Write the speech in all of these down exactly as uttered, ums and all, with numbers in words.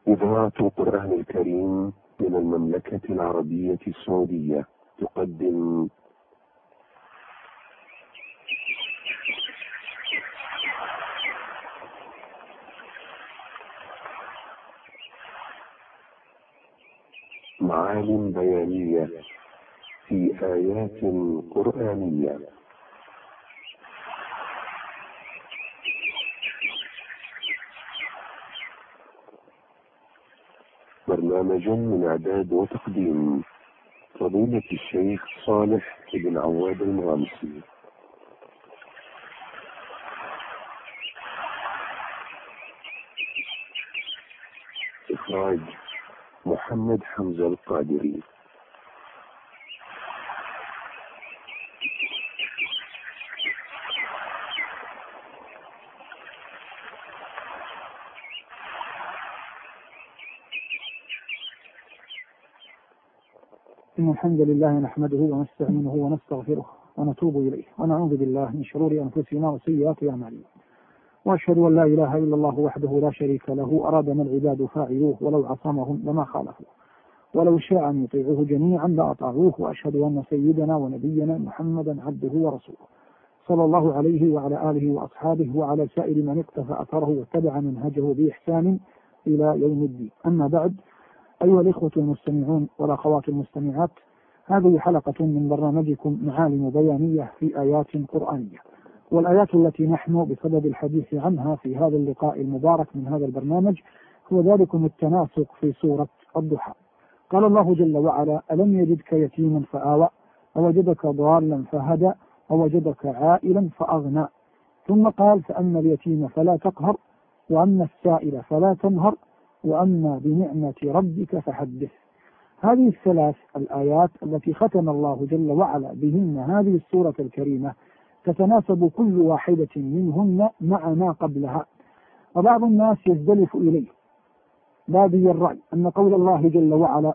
إذاعة القرآن الكريم من المملكة العربية السعودية تقدم معالم بيانية في آيات قرآنية. برنامج من إعداد وتقديم فضيلة الشيخ صالح بن عواد المغامسي. إخراج محمد حمزة القادري. إن الحمد لله نحمده ونستعينه ونستغفره ونتوب إليه ونعوذ بالله من شرور أنفسنا وسيئات أعمالنا، وأشهد أن لا إله إلا الله وحده لا شريك له أراد ما العباد فاعلوه ولو عصمهم لما خالفوا ولو شاء أن يطيعوه جميعا لأطاعوه، وأشهد أن سيدنا ونبينا محمدا عبده ورسوله صلى الله عليه وعلى آله وأصحابه وعلى سائر من اقتفى أثره واتبع منهجه بإحسان إلى يوم الدين. أما بعد، أيها الإخوة المستمعون والأخوات المستمعات، هذه حلقة من برنامجكم معالم بيانية في آيات قرآنية، والآيات التي نحن بصدد الحديث عنها في هذا اللقاء المبارك من هذا البرنامج هو ذلكم التناسق في سورة الضحى. قال الله جل وعلا: ألم يجدك يتيما فآوى ووجدك ضالا فهدى ووجدك عائلا فأغنى، ثم قال: فأما اليتيم فلا تقهر وأما السائل فلا تنهر وأما بنعمة ربك فحدث. هذه الثلاث الآيات التي ختم الله جل وعلا بهن هذه السورة الكريمة تتناسب كل واحدة منهن مع ما قبلها، وبعض الناس يزدلف إليه بادي الرأي أن قول الله جل وعلا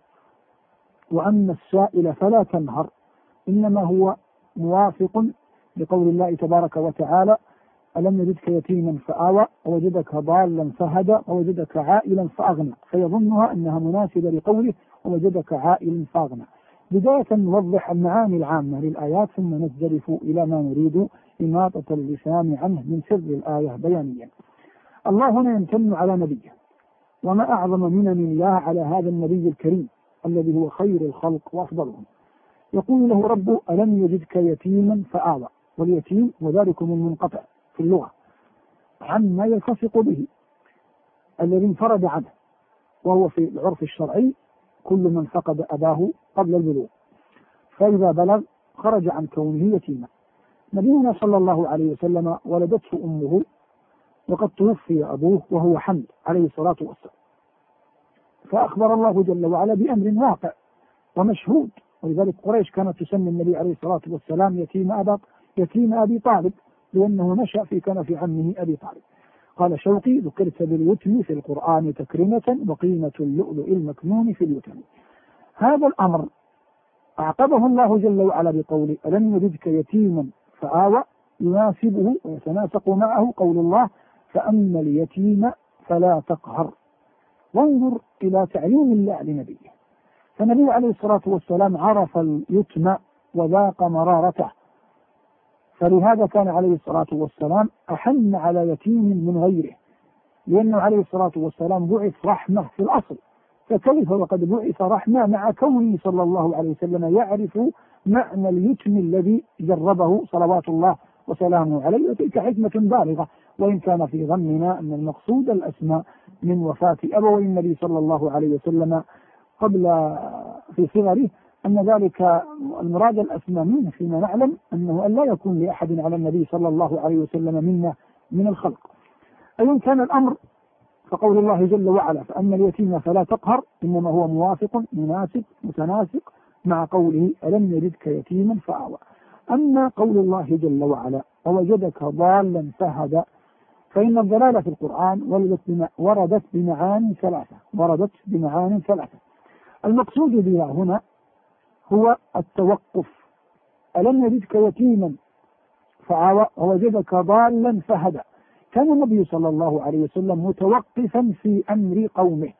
وأما السائل فلا تنهر إنما هو موافق لقول الله تبارك وتعالى: ألم يجدك يتيما فآوى ووجدك ضالا فهدى ووجدك عائلا فأغنى، فيظنها أنها مناسبة لقوله ووجدك عائلا فأغنى. بداية نوضح المعاني العامة للآيات ثم نزدلف إلى ما نريد إماطة اللسان عنه من سر الآية بيانيا. الله هنا يمتن على نبيه، وما أعظم منن الله على هذا النبي الكريم الذي هو خير الخلق وأفضلهم. يقول له رب: ألم يجدك يتيما فآوى، واليتيم وذلك المنقطع في اللغة عما يلتصق به الذي انفرد عنه، وهو في العرف الشرعي كل من فقد أباه قبل البلوغ، فإذا بلغ خرج عن كونه يتيما. نبينا صلى الله عليه وسلم ولدته أمه وقد توفي أبوه وهو حمل عليه الصلاة والسلام، فأخبر الله جل وعلا بأمر واقع ومشهود، ولذلك قريش كانت تسمي النبي عليه الصلاة والسلام يتيم أبا يتيم أبي طالب، لأنه نشأ في كنف عمه أبي طالب. قال شوقي: ذكرت باليتم في القرآن تكرمة وقيمة اللؤلؤ المكنون في اليتم. هذا الأمر أعقبه الله جل وعلا بقوله: ألم يجدك يتيما فآوى، يناسبه ويتناسق معه قول الله: فأما اليتيم فلا تقهر. وانظر إلى تعليم الله لنبيه، فالنبي عليه الصلاة والسلام عرف اليتم وذاق مرارته، فلهذا كان عليه الصلاة والسلام أحن على يتيم من غيره، لأنه عليه الصلاة والسلام بعث رحمة في الأصل، فكيف وقد بعث رحمة مع كونه صلى الله عليه وسلم يعرف معنى اليتم الذي جربه صلوات الله وسلامه عليه. وتلك حكمة بالغة، وإن كان في ظننا أن المقصود الأسمى من وفاة أبوي النبي صلى الله عليه وسلم قبل في صغره، أن ذلك المراد الأسمى منه فيما نعلم أنه أن لا يكون لأحد على النبي صلى الله عليه وسلم منا من الخلق. أيا كان الأمر، فقول الله جل وعلا: فأما اليتيم فلا تقهر إنما هو موافق مناسب متناسق مع قوله: ألم يجدك يتيما فآوى. أما قول الله جل وعلا: ووجدك ضالا فهدى، فإن الضلالة في القرآن وردت بمعاني ثلاثة وردت بمعاني ثلاثة المقصود بها هنا هو التوقف. ألم يجدك يتيما فآوى ووجدك ضالا فهدى. كان النبي صلى الله عليه وسلم متوقفا في أمر قومه،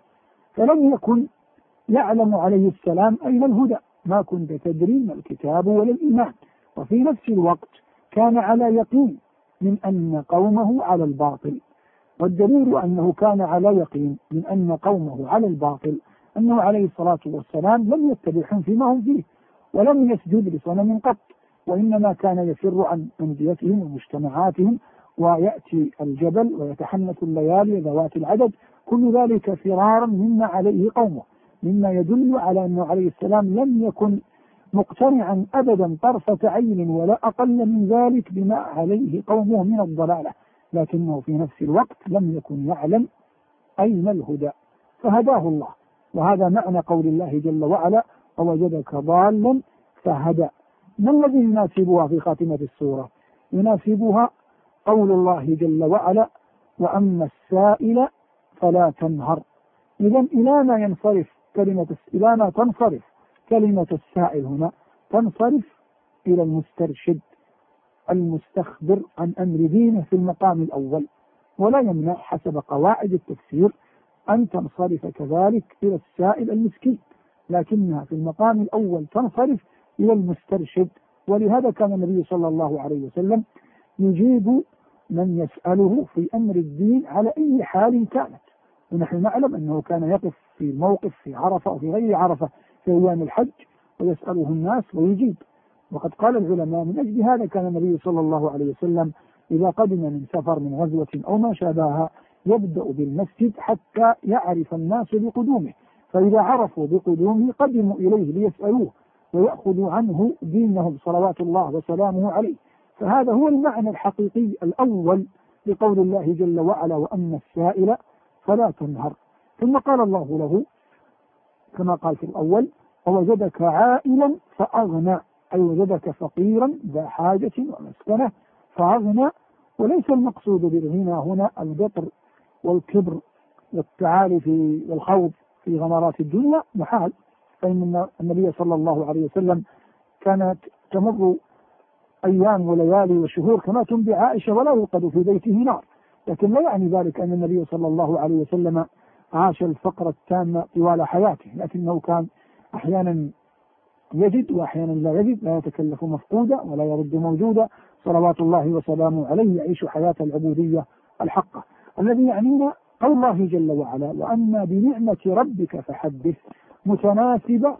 فلم يكن يعلم عليه السلام أين الهدى، ما كنت تدري ما الكتاب ولا الإيمان. وفي نفس الوقت كان على يقين من أن قومه على الباطل، والدليل أنه كان على يقين من أن قومه على الباطل أنه عليه الصلاة والسلام لم يتبعهم فيما هم فيه، ولم يسجد لصنم قط، وإنما كان يفر عن أنديتهم ومجتمعاتهم، ويأتي الجبل ويتحنث الليالي ذوات العدد، كل ذلك فرارا مما عليه قومه، مما يدل على أنه عليه السلام لم يكن مقتنعا أبدا طرفة عين ولا أقل من ذلك بما عليه قومه من الضلالة، لكنه في نفس الوقت لم يكن يعلم أين الهدى فهداه الله. وهذا معنى قول الله جل وعلا: ووجدك ضالا فهدى. ما الذي يناسبها في خاتمة السورة؟ يناسبها قول الله جل وعلا: وأما السائل فلا تنهر. إذا إلى ما ينصرف كلمة إلى ما تنصرف كلمة السائل هنا؟ تنصرف إلى المسترشد المستخبر عن أمر دينه في المقام الأول، ولا يمنع حسب قواعد التفسير أن تنصرف كذلك إلى السائل المسكين، لكنها في المقام الأول تنصرف إلى المسترشد. ولهذا كان النبي صلى الله عليه وسلم يجيب من يسأله في أمر الدين على أي حال كانت، ونحن نعلم أنه كان يقف في موقف في عرفة وفي غير عرفة في أيام الحج ويسأله الناس ويجيب. وقد قال العلماء من أجل هذا كان النبي صلى الله عليه وسلم إذا قدم من سفر من غزوة أو ما شابهها يبدأ بالمسجد حتى يعرف الناس بقدومه، فإذا عرفوا بقدومه قدموا إليه ليسألوه ويأخذوا عنه دينهم صلوات الله وسلامه عليه. فهذا هو المعنى الحقيقي الأول لقول الله جل وعلا: وأما السائل فلا تنهر. ثم قال الله له كما قال في الأول: ووجدك عائلا فأغنى، أي وجدك فقيرا ذا حاجة ومسكنة فأغنى. وليس المقصود بالغنى هنا البطر والكبر والتعالي في والخوض في غمرات الدنيا، محال، فإن النبي صلى الله عليه وسلم كانت تمر أيام وليالي وشهور كما تنبي عائشة ولا يوقد في بيته نار، لكن لا يعني ذلك أن النبي صلى الله عليه وسلم عاش الفقر التام طوال حياته، لكنه كان أحيانا يجد وأحيانا لا يجد، لا يتكلف مفقودا ولا يرد موجودا، صلوات الله وسلامه عليه، يعيش حياة العبودية الحقة. الذي يعنينا قول الله جل وعلا: وأما بنعمة ربك فحدث، متناسبة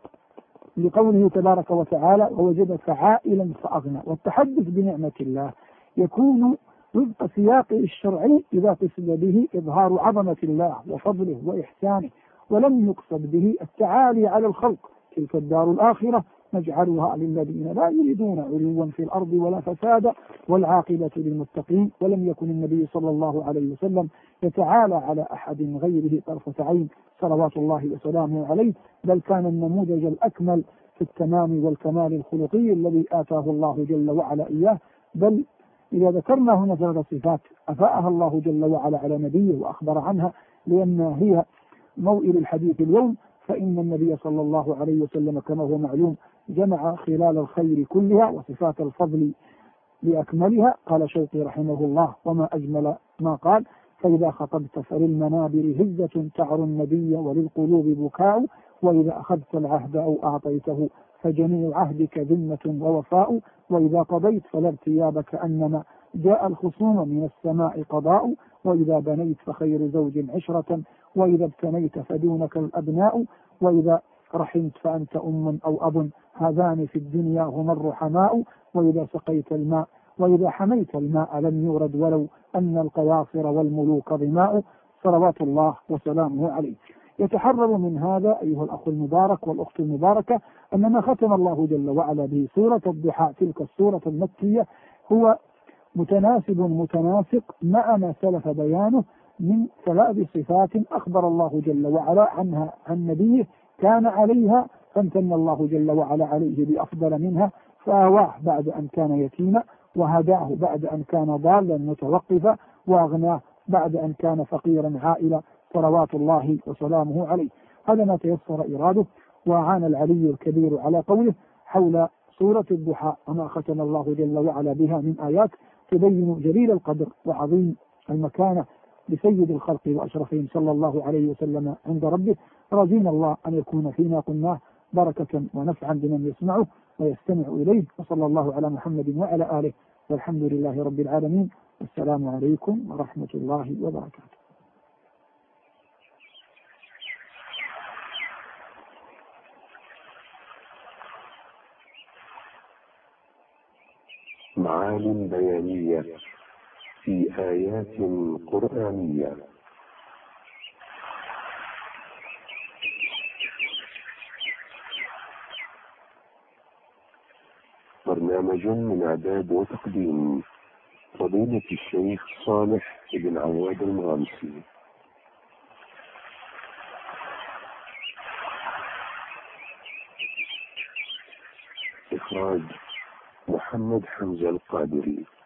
لقوله تبارك وتعالى: ووجدك عائلا فأغنى. والتحدث بنعمة الله يكون وفق سياقه الشرعي إذا قصد به إظهار عظمة الله وفضله وإحسانه، ولم يقصد به التعالي على الخلق. تلك الدار الآخرة نجعلها للذين لا يريدون علوا في الأرض ولا فسادا والعاقبة للمتقين. ولم يكن النبي صلى الله عليه وسلم يتعالى على أحد غيره طرفة عين صلوات الله وسلامه عليه، بل كان النموذج الأكمل في التمام والكمال الخلقي الذي آتاه الله جل وعلا إياه. بل إذا ذكرنا هنا ثلاث صفات أفاءها الله جل وعلا على نبيه وأخبر عنها لأن هي موئل الحديث اليوم، فإن النبي صلى الله عليه وسلم كما هو معلوم جمع خلال الخير كلها وصفات الفضل بأكملها. قال شوقي رحمه الله: وما أجمل ما قال: فإذا خطبت فللمنابر هزة تعر النبي وللقلوب بكاء، وإذا أخذت العهد أو أعطيته فجميع عهدك ذمة ووفاء، وإذا قضيت فلا ارتياب كأنما جاء الخصوم من السماء قضاء، وإذا بنيت فخير زوج عشرة، وإذا ابتنيت فدونك الأبناء، وإذا رحمت فأنت أم أو أب، هذان في الدنيا هما الرحماء، وإذا سقيت الماء وإذا حميت الماء لم يورد ولو أن القياصر والملوك ظماء، صلوات الله وسلامه عليه. يتحرر من هذا أيها الأخ المبارك والأخت المباركة أن ما ختم الله جل وعلا به سورة الضحى تلك السورة المكية هو متناسب متناسق مع ما سلف بيانه من ثلاث صفات أخبر الله جل وعلا عنها عن نبيه كان عليها، فامتن الله جل وعلا عليه بأفضل منها، فآواه بعد أن كان يتيما، وهداه بعد أن كان ضالا متوقفا، وأغناه بعد أن كان فقيرا عائلا، صلوات الله وسلامه عليه. هذا ما تيسر إراده، وعان العلي الكبير على قوله حول سورة الضحى وما ختم الله جل وعلا بها من آيات تبين جليل القدر وعظيم المكانة بسيد الخلق وأشرفهم صلى الله عليه وسلم عند ربه، راجين الله أن يكون فيما قلناه بركة ونفعا بمن يسمعه ويستمع إليه. وصلى الله على محمد وعلى آله، والحمد لله رب العالمين. والسلام عليكم ورحمة الله وبركاته. معان بيانية في آيات قرآنية. برنامج من إعداد وتقديم فضيلة الشيخ صالح بن عواد المغامسي. إخراج محمد حمزة القادري.